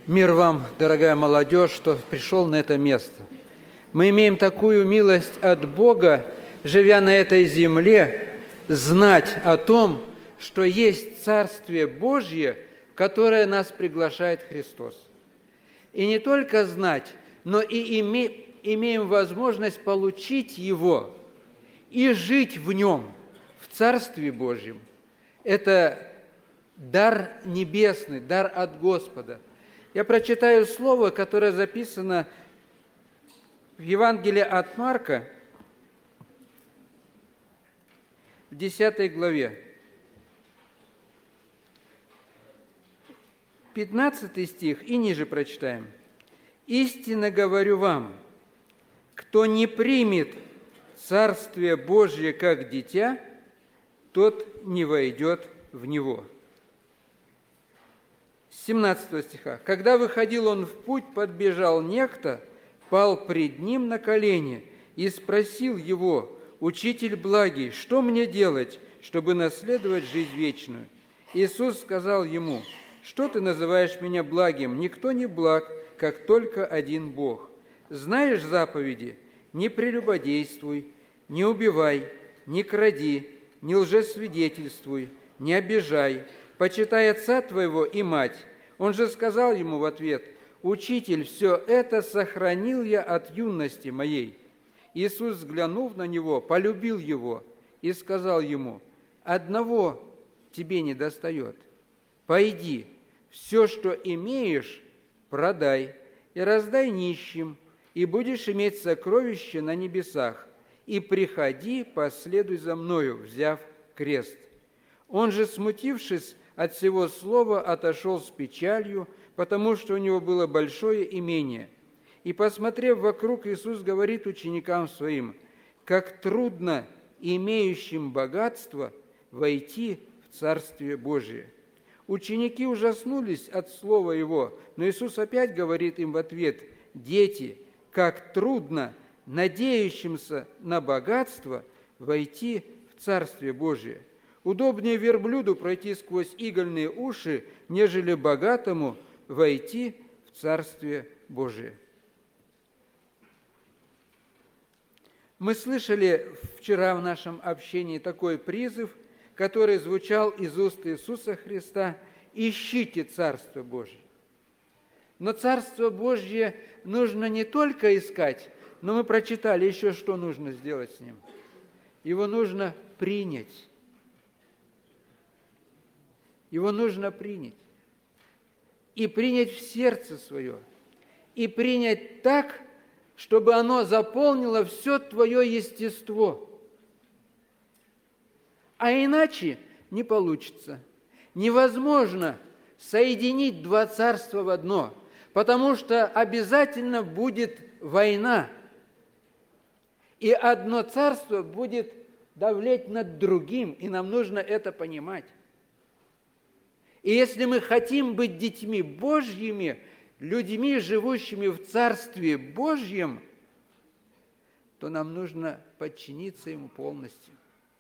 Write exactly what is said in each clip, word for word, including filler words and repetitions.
Мир вам, дорогая молодежь, что пришел на это место. Мы имеем такую милость от Бога, живя на этой земле, знать о том, что есть Царствие Божье, в которое нас приглашает Христос. И не только знать, но и име, имеем возможность получить Его и жить в Нем, в Царстве Божьем. Это дар небесный, дар от Господа. Я прочитаю слово, которое записано в Евангелии от Марка, в десятой главе. пятнадцатый стих и ниже прочитаем. «Истинно говорю вам, кто не примет Царствие Божье как дитя, тот не войдет в него». С семнадцатого стиха. «Когда выходил он в путь, подбежал некто, пал пред ним на колени и спросил его: „Учитель благий, что мне делать, чтобы наследовать жизнь вечную?“ Иисус сказал ему: „Что ты называешь меня благим? Никто не благ, как только один Бог. Знаешь заповеди: не прелюбодействуй, не убивай, не кради, не лжесвидетельствуй, не обижай, почитай отца твоего и мать“. Он же сказал ему в ответ: „Учитель, все это сохранил я от юности моей“. Иисус, взглянув на него, полюбил его и сказал ему: „Одного тебе недостает. Пойди, все, что имеешь, продай и раздай нищим, и будешь иметь сокровище на небесах, и приходи, последуй за мною, взяв крест“. Он же, смутившись от всего слова, отошел с печалью, потому что у него было большое имение. И, посмотрев вокруг, Иисус говорит ученикам своим: „Как трудно имеющим богатство войти в Царствие Божие“. Ученики ужаснулись от слова Его, но Иисус опять говорит им в ответ: „Дети, как трудно надеющимся на богатство войти в Царствие Божие. Удобнее верблюду пройти сквозь игольные уши, нежели богатому войти в Царствие Божие“. Мы слышали вчера в нашем общении такой призыв, который звучал из уст Иисуса Христа: «Ищите Царство Божие». Но Царство Божье нужно не только искать, но мы прочитали еще, что нужно сделать с ним. Его нужно принять. Его нужно принять. И принять в сердце свое. И принять так, чтобы оно заполнило все твое естество. А иначе не получится. Невозможно соединить два царства в одно, потому что обязательно будет война. И одно царство будет давлеть над другим, и нам нужно это понимать. И если мы хотим быть детьми Божьими, людьми, живущими в Царстве Божьем, то нам нужно подчиниться Ему полностью.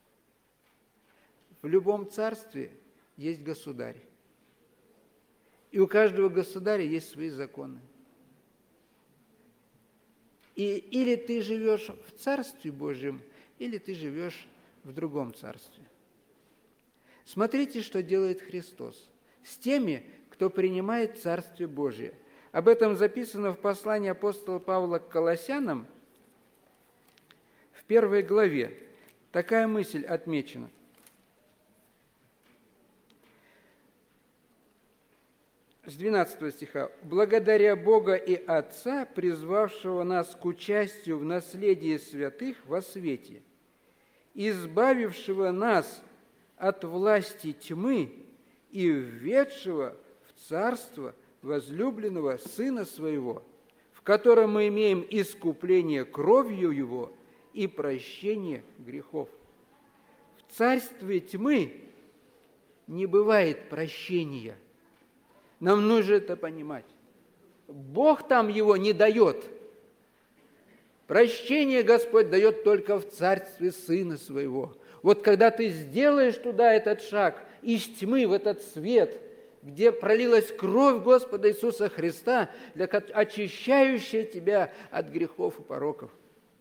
В любом царстве есть государь. И у каждого государя есть свои законы. И или ты живешь в Царстве Божьем, или ты живешь в другом царстве. Смотрите, что делает Христос с теми, кто принимает Царствие Божие. Об этом записано в послании апостола Павла к Колоссянам в первой главе. Такая мысль отмечена. С двенадцатого стиха. «Благодаря Бога и Отца, призвавшего нас к участию в наследии святых во свете, избавившего нас от власти тьмы и введшего в царство возлюбленного Сына Своего, в котором мы имеем искупление кровью Его и прощение грехов». В царстве тьмы не бывает прощения. Нам нужно это понимать. Бог там его не дает. Прощение Господь дает только в царстве Сына Своего. Вот когда ты сделаешь туда этот шаг, из тьмы в этот свет, где пролилась кровь Господа Иисуса Христа, для, очищающая тебя от грехов и пороков.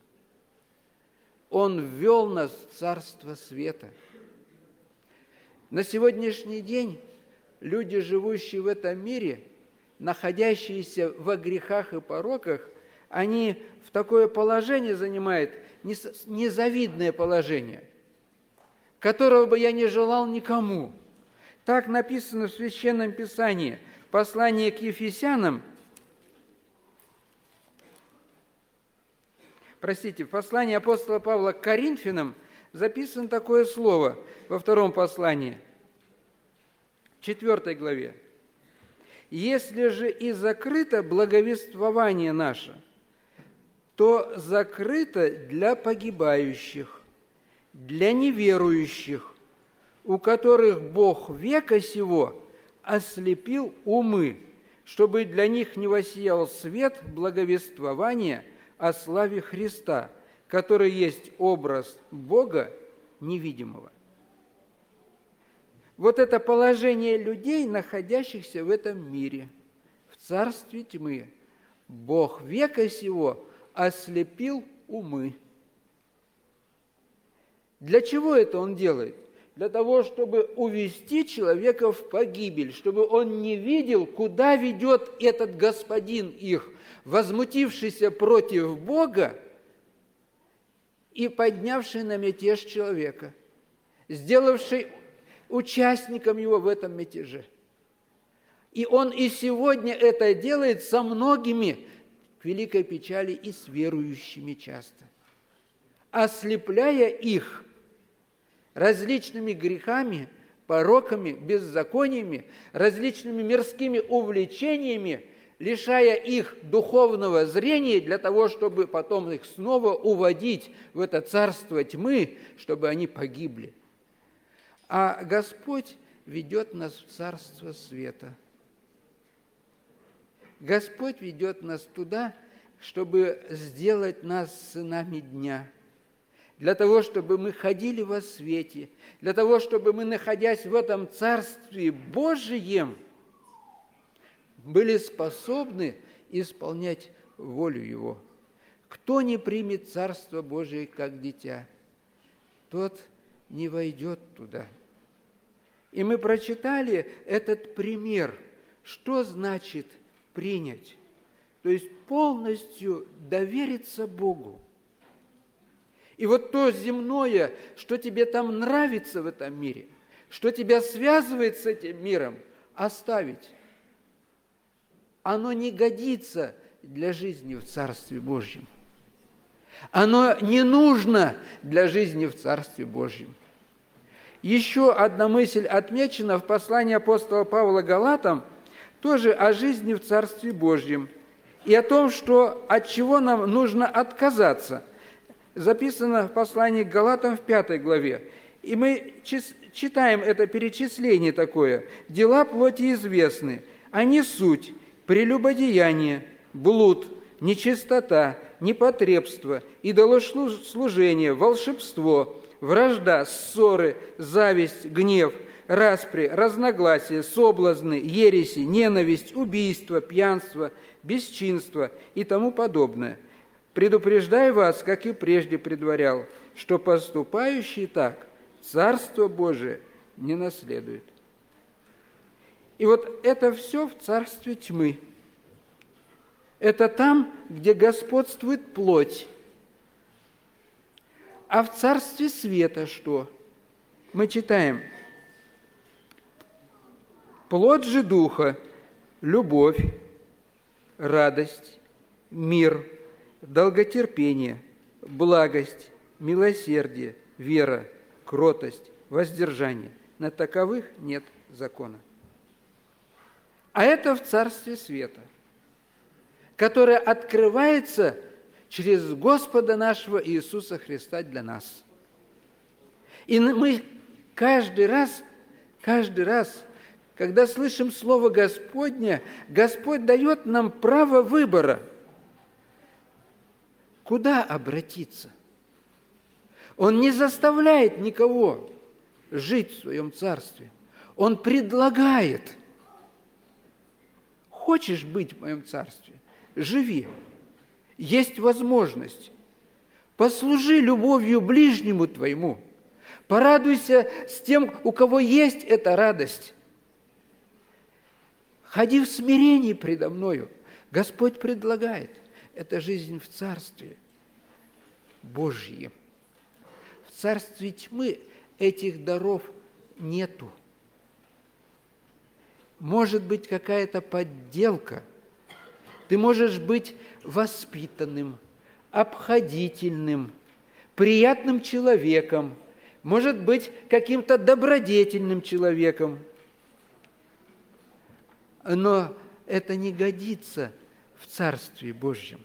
Он ввел нас в Царство Света. На сегодняшний день люди, живущие в этом мире, находящиеся во грехах и пороках, они в такое положение занимают, незавидное положение, которого бы я не желал никому. Так написано в Священном Писании, в послании к Ефесянам, простите, в послании апостола Павла к Коринфянам записано такое слово во втором послании, в четвертой главе. «Если же и закрыто благовествование наше, то закрыто для погибающих, для неверующих, у которых Бог века сего ослепил умы, чтобы для них не воссиял свет благовествования о славе Христа, который есть образ Бога невидимого». Вот это положение людей, находящихся в этом мире, в царстве тьмы. Бог века сего ослепил умы. Для чего это Он делает? Для того, чтобы увести человека в погибель, чтобы он не видел, куда ведет этот господин их, возмутившийся против Бога и поднявший на мятеж человека, сделавший участником его в этом мятеже. И он и сегодня это делает со многими, к великой печали, и с верующими часто, ослепляя их различными грехами, пороками, беззакониями, различными мирскими увлечениями, лишая их духовного зрения для того, чтобы потом их снова уводить в это царство тьмы, чтобы они погибли. А Господь ведет нас в царство света. Господь ведет нас туда, чтобы сделать нас сынами дня, для того, чтобы мы ходили во свете, для того, чтобы мы, находясь в этом Царстве Божием, были способны исполнять волю Его. Кто не примет Царство Божие как дитя, тот не войдет туда. И мы прочитали этот пример, что значит принять, то есть полностью довериться Богу. И вот то земное, что тебе там нравится в этом мире, что тебя связывает с этим миром, оставить. Оно не годится для жизни в Царстве Божьем. Оно не нужно для жизни в Царстве Божьем. Еще одна мысль отмечена в послании апостола Павла Галатам, тоже о жизни в Царстве Божьем и о том, что от чего нам нужно отказаться. Записано в послании к Галатам в пятой главе. И мы читаем это перечисление такое. «Дела плоти известны, они суть, прелюбодеяние, блуд, нечистота, непотребство, идолослужение, волшебство, вражда, ссоры, зависть, гнев, распри, разногласия, соблазны, ереси, ненависть, убийство, пьянство, бесчинство и тому подобное. Предупреждаю вас, как и прежде предварял, что поступающий так Царство Божие не наследует». И вот это все в царстве тьмы. Это там, где господствует плоть. А в царстве света что? Мы читаем: «Плоть же Духа – любовь, радость, мир, долготерпение, благость, милосердие, вера, кротость, воздержание. На таковых нет закона». А это в царстве света, которое открывается через Господа нашего Иисуса Христа для нас. И мы каждый раз, каждый раз, когда слышим Слово Господне, Господь дает нам право выбора. Куда обратиться? Он не заставляет никого жить в своем царстве. Он предлагает. Хочешь быть в моем царстве? Живи. Есть возможность. Послужи любовью ближнему твоему. Порадуйся с тем, у кого есть эта радость. Ходи в смирении предо мною. Господь предлагает. Это жизнь в Царстве Божьем. В царстве тьмы этих даров нету. Может быть какая-то подделка. Ты можешь быть воспитанным, обходительным, приятным человеком, может быть каким-то добродетельным человеком. Но это не годится в Царстве Божьем.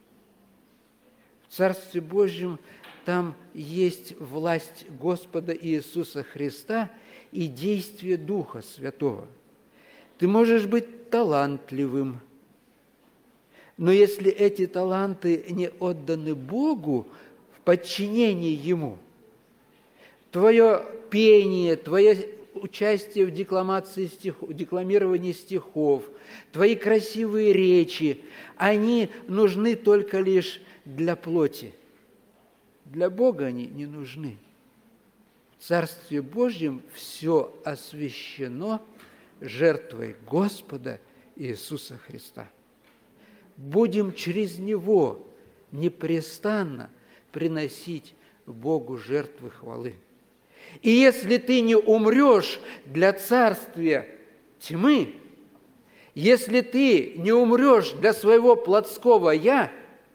В Царстве Божьем там есть власть Господа Иисуса Христа и действие Духа Святого. Ты можешь быть талантливым, но если эти таланты не отданы Богу в подчинении Ему, твое пение, твое участие в декламации стихов, декламировании стихов, твои красивые речи, они нужны только лишь для плоти. Для Бога они не нужны. В Царстве Божьем все освящено жертвой Господа Иисуса Христа. Будем через Него непрестанно приносить Богу жертвы хвалы. И если ты не умрешь для царствия тьмы, если ты не умрешь для своего плотского «я»,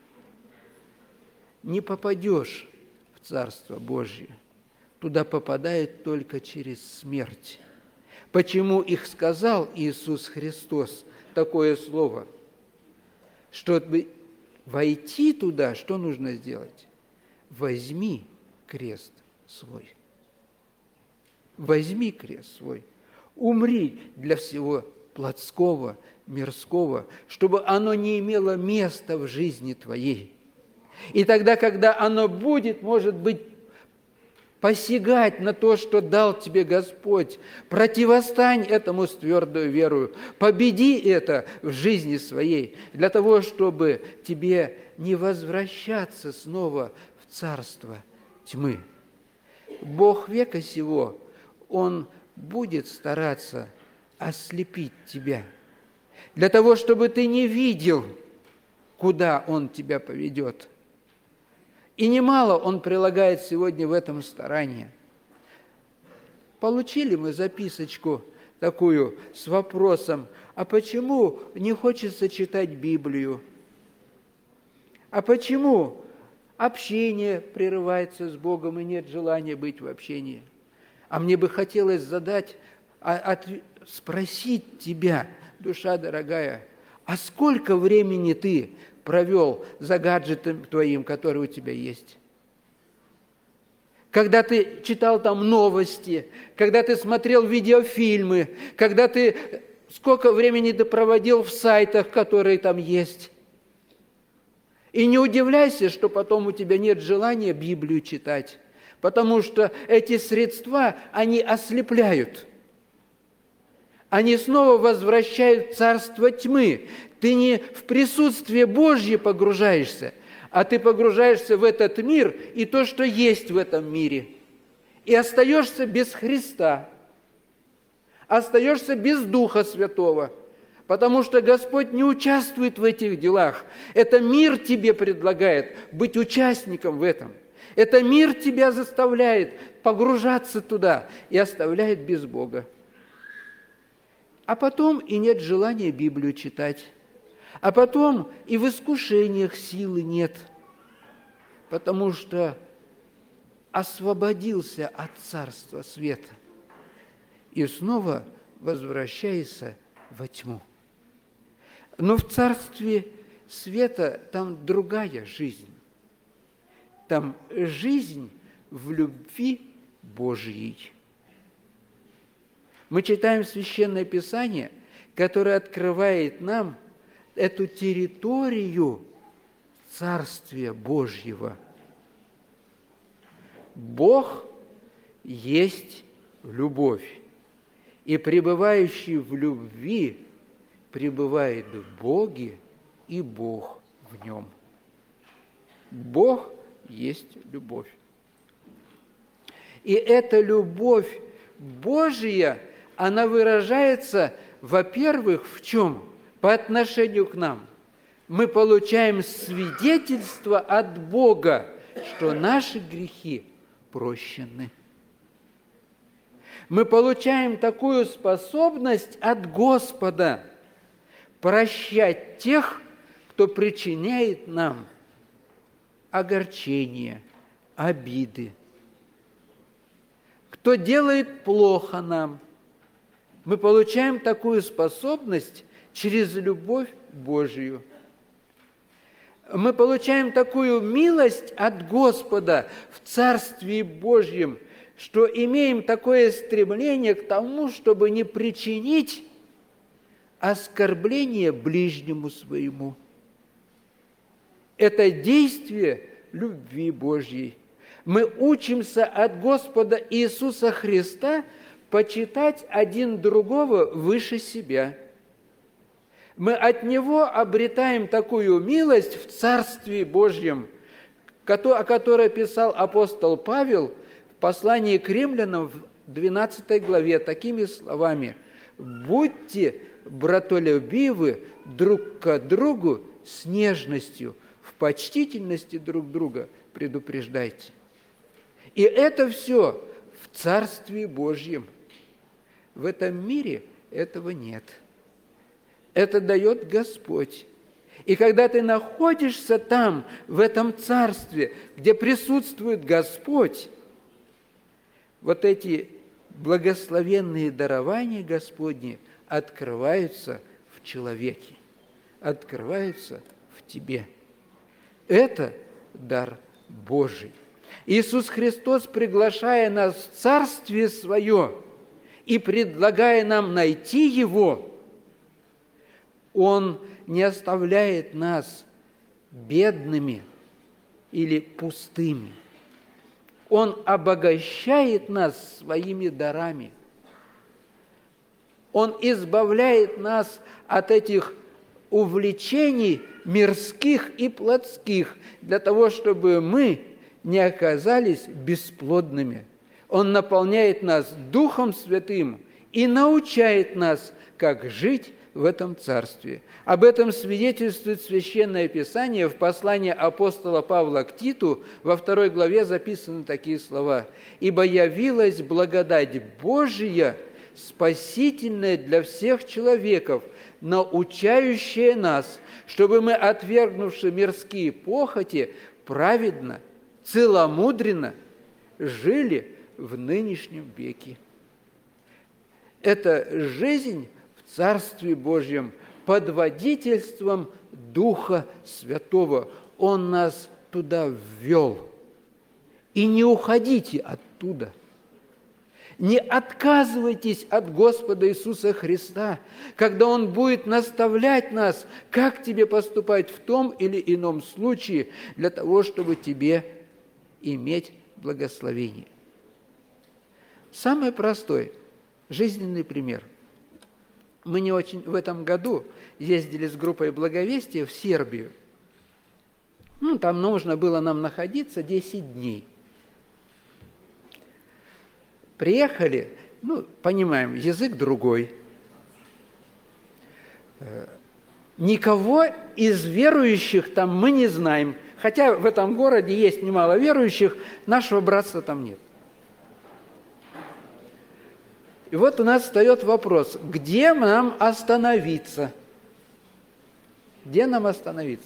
не попадешь в Царство Божье. Туда попадает только через смерть. Почему их сказал Иисус Христос такое слово? Чтобы войти туда, что нужно сделать? Возьми крест свой. Возьми крест свой. Умри для всего плотского, мирского, чтобы оно не имело места в жизни твоей. И тогда, когда оно будет, может быть, посягать на то, что дал тебе Господь, противостань этому с твердой верою, победи это в жизни своей, для того, чтобы тебе не возвращаться снова в царство тьмы. Бог века сего, Он будет стараться ослепить тебя, для того, чтобы ты не видел, куда Он тебя поведет. И немало Он прилагает сегодня в этом старание. Получили мы записочку такую с вопросом, а почему не хочется читать Библию? А почему общение прерывается с Богом и нет желания быть в общении? А мне бы хотелось задать, спросить тебя, душа дорогая, а сколько времени ты провел за гаджетом твоим, который у тебя есть? Когда ты читал там новости, когда ты смотрел видеофильмы, когда ты сколько времени ты проводил в сайтах, которые там есть. И не удивляйся, что потом у тебя нет желания Библию читать, потому что эти средства, они ослепляют. Они снова возвращают царство тьмы. Ты не в присутствие Божье погружаешься, а ты погружаешься в этот мир и то, что есть в этом мире. И остаешься без Христа, остаешься без Духа Святого, потому что Господь не участвует в этих делах. Это мир тебе предлагает быть участником в этом. Это мир тебя заставляет погружаться туда и оставляет без Бога. А потом и нет желания Библию читать. А потом и в искушениях силы нет, потому что освободился от царства света и снова возвращается во тьму. Но в царстве света там другая жизнь. Там жизнь в любви Божьей. Мы читаем Священное Писание, которое открывает нам эту территорию Царствия Божьего. Бог есть любовь, и пребывающий в любви пребывает в Боге, и Бог в нем. Бог есть любовь. И эта любовь Божья, она выражается, во-первых, в чем? По отношению к нам. Мы получаем свидетельство от Бога, что наши грехи прощены. Мы получаем такую способность от Господа прощать тех, кто причиняет нам огорчение, обиды, кто делает плохо нам. Мы получаем такую способность через любовь Божию. Мы получаем такую милость от Господа в Царстве Божьем, что имеем такое стремление к тому, чтобы не причинить оскорбление ближнему своему. Это действие любви Божьей. Мы учимся от Господа Иисуса Христа почитать один другого выше себя. Мы от Него обретаем такую милость в Царстве Божьем, о которой писал апостол Павел в послании к римлянам в двенадцатой главе такими словами: «Будьте братолюбивы друг к другу с нежностью, в почтительности друг друга предупреждайте». И это все в Царстве Божьем. В этом мире этого нет. Это дает Господь. И когда ты находишься там, в этом Царстве, где присутствует Господь, вот эти благословенные дарования Господни открываются в человеке, открываются в тебе. Это дар Божий. Иисус Христос, приглашая нас в Царствие Свое и предлагая нам найти Его, Он не оставляет нас бедными или пустыми. Он обогащает нас своими дарами. Он избавляет нас от этих увлечений мирских и плотских, для того, чтобы мы не оказались бесплодными. Он наполняет нас Духом Святым и научает нас, как жить в этом царстве. Об этом свидетельствует Священное Писание в послании апостола Павла к Титу, во второй главе записаны такие слова: «Ибо явилась благодать Божия, спасительная для всех человеков, научающая нас, чтобы мы, отвергнувши мирские похоти, праведно, целомудренно жили в нынешнем веке». Это жизнь в Царстве Божьем под водительством Духа Святого. Он нас туда ввел. И не уходите оттуда. Не отказывайтесь от Господа Иисуса Христа, когда Он будет наставлять нас, как тебе поступать в том или ином случае, для того, чтобы тебе иметь благословение. Самый простой жизненный пример. Мы не очень в этом году ездили с группой Благовестия в Сербию. Ну, там нужно было нам находиться десять дней. Приехали, ну, понимаем, язык другой. Никого из верующих там мы не знаем. Хотя в этом городе есть немало верующих, нашего братства там нет. И вот у нас встает вопрос, где нам остановиться? Где нам остановиться?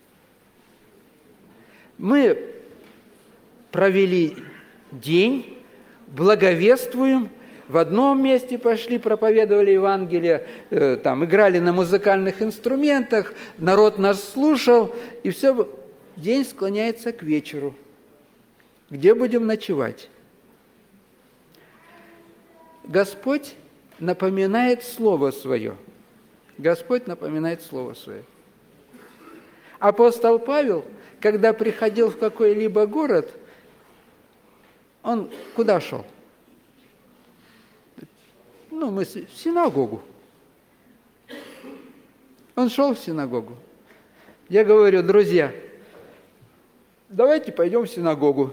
Мы провели день, благовествуем, в одном месте пошли, проповедовали Евангелие, э, там играли на музыкальных инструментах, народ нас слушал, и все, день склоняется к вечеру. Где будем ночевать? Господь напоминает Слово Свое. Господь напоминает Слово Свое. Апостол Павел, когда приходил в какой-либо город, он куда шел? Ну, мы в синагогу. Он шел в синагогу. Я говорю: друзья, давайте пойдем в синагогу.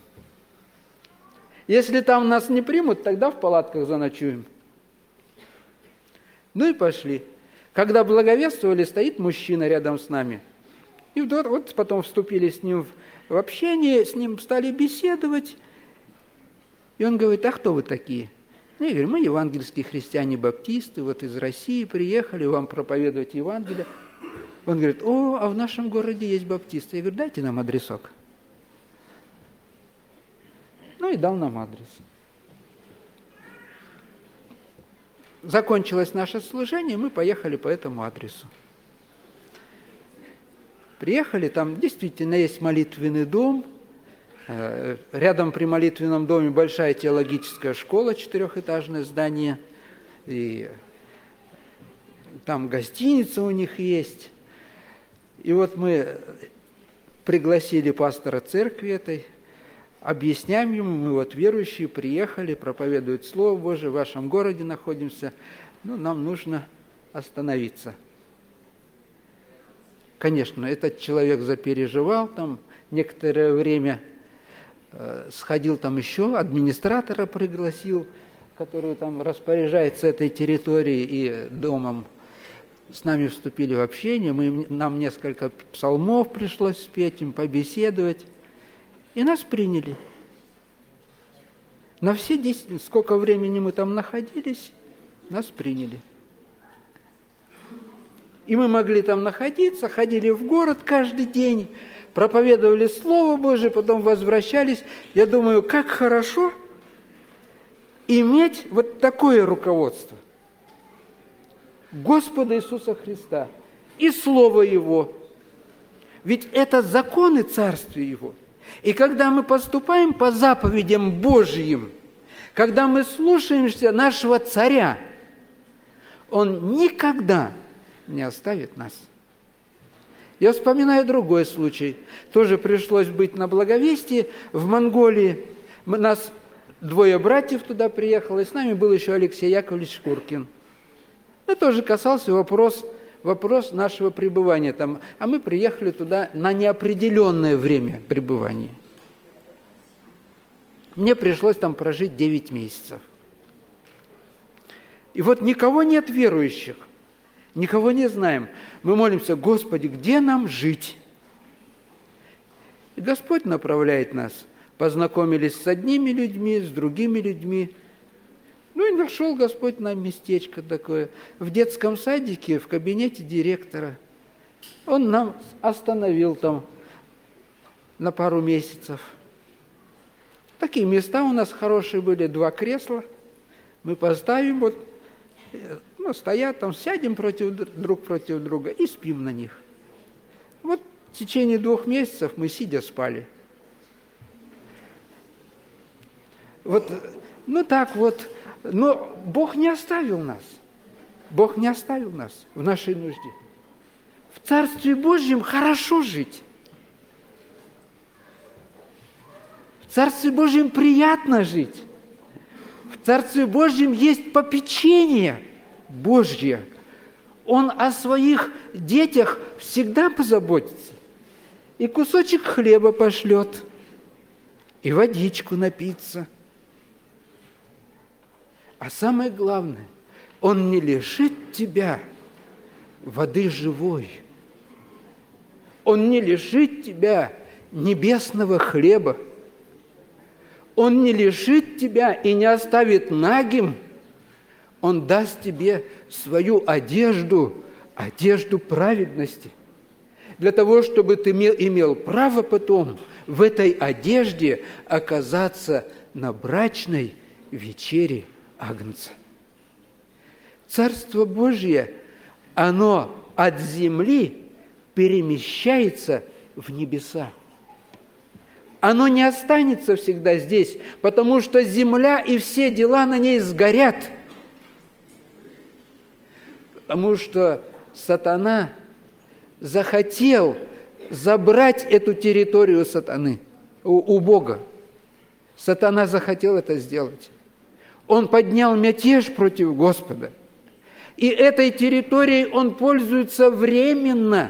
Если там нас не примут, тогда в палатках заночуем. Ну и пошли. Когда благовествовали, стоит мужчина рядом с нами. И вот, вот потом вступили с ним в, в общение, с ним стали беседовать. И он говорит: а кто вы такие? Ну, я говорю: мы евангельские христиане-баптисты, вот из России приехали вам проповедовать Евангелие. Он говорит: о, а в нашем городе есть баптисты. Я говорю: дайте нам адресок. Ну и дал нам адрес. Закончилось наше служение, мы поехали по этому адресу. Приехали, там действительно есть молитвенный дом. Рядом при молитвенном доме большая теологическая школа, четырехэтажное здание. И там гостиница у них есть. И вот мы пригласили пастора церкви этой, объясняем ему: мы вот верующие, приехали, проповедуют Слово Божие, в вашем городе находимся, ну, нам нужно остановиться. Конечно, этот человек запереживал, там некоторое время э, сходил, там еще администратора пригласил, который там распоряжается этой территорией и домом. С нами вступили в общение, мы, нам несколько псалмов пришлось спеть, им побеседовать. И нас приняли. На все десять, сколько времени мы там находились, нас приняли. И мы могли там находиться, ходили в город каждый день, проповедовали Слово Божие, потом возвращались. Я думаю, как хорошо иметь вот такое руководство Господа Иисуса Христа и Слово Его. Ведь это законы Царствия Его. И когда мы поступаем по заповедям Божьим, когда мы слушаемся нашего Царя, Он никогда не оставит нас. Я вспоминаю другой случай. Тоже пришлось быть на благовестии в Монголии. Мы, нас двое братьев туда приехало, и с нами был еще Алексей Яковлевич Шкуркин. Это тоже касался вопрос, вопрос нашего пребывания там. А мы приехали туда на неопределенное время пребывания. Мне пришлось там прожить девять месяцев. И вот никого нет верующих, никого не знаем. Мы молимся: Господи, где нам жить? И Господь направляет нас. Познакомились с одними людьми, с другими людьми. Ну и нашел Господь нам местечко такое. В детском садике, в кабинете директора. Он нам остановил там на пару месяцев. Такие места у нас хорошие были, два кресла. Мы поставим, вот, ну, стоят там, сядем против, друг против друга и спим на них. Вот в течение двух месяцев мы сидя спали. Вот, ну так вот. Но Бог не оставил нас. Бог не оставил нас в нашей нужде. В Царстве Божьем хорошо жить. В Царстве Божьем приятно жить. В Царстве Божьем есть попечение Божье. Он о своих детях всегда позаботится. И кусочек хлеба пошлет, и водичку напиться. А самое главное, Он не лишит тебя воды живой. Он не лишит тебя небесного хлеба. Он не лишит тебя и не оставит нагим. Он даст тебе свою одежду, одежду праведности, для того, чтобы ты имел право потом в этой одежде оказаться на брачной вечере Агнца. Царство Божье, оно от земли перемещается в небеса. Оно не останется всегда здесь, потому что земля и все дела на ней сгорят. Потому что сатана захотел забрать эту территорию сатаны у, у Бога. Сатана захотел это сделать. Он поднял мятеж против Господа. И этой территорией он пользуется временно.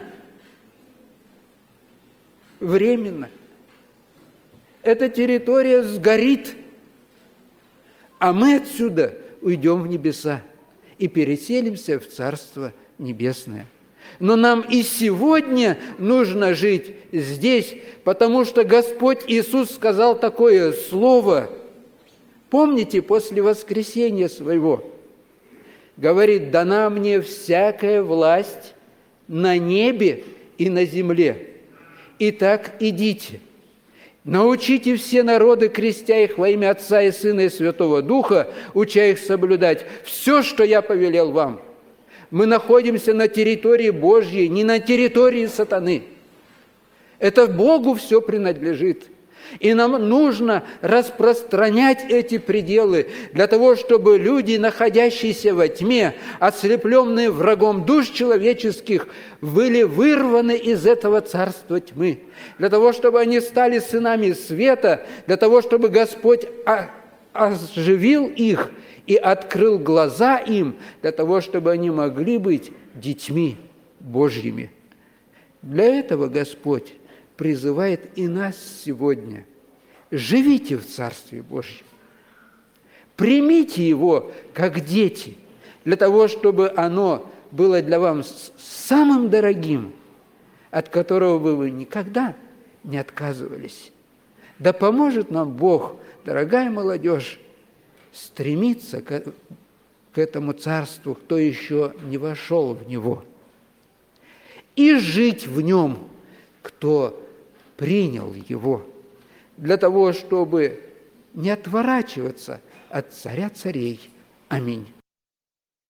Временно. Эта территория сгорит, а мы отсюда уйдем в небеса и переселимся в Царство Небесное. Но нам и сегодня нужно жить здесь, потому что Господь Иисус сказал такое слово. Помните, после воскресения Своего, говорит: «Дана мне всякая власть на небе и на земле. Итак, идите, научите все народы, крестя их во имя Отца и Сына и Святого Духа, уча их соблюдать все, что я повелел вам». Мы находимся на территории Божьей, не на территории сатаны. Это Богу все принадлежит. И нам нужно распространять эти пределы для того, чтобы люди, находящиеся во тьме, ослепленные врагом душ человеческих, были вырваны из этого царства тьмы. Для того, чтобы они стали сынами света, для того, чтобы Господь оживил их и открыл глаза им, для того, чтобы они могли быть детьми Божьими. Для этого Господь призывает и нас сегодня. Живите в Царстве Божьем. Примите его как дети, для того, чтобы оно было для вас самым дорогим, от которого бы вы никогда не отказывались. Да поможет нам Бог, дорогая молодежь, стремиться к, к этому царству, кто еще не вошел в него, и жить в нем, кто принял его, для того, чтобы не отворачиваться от Царя Царей. Аминь.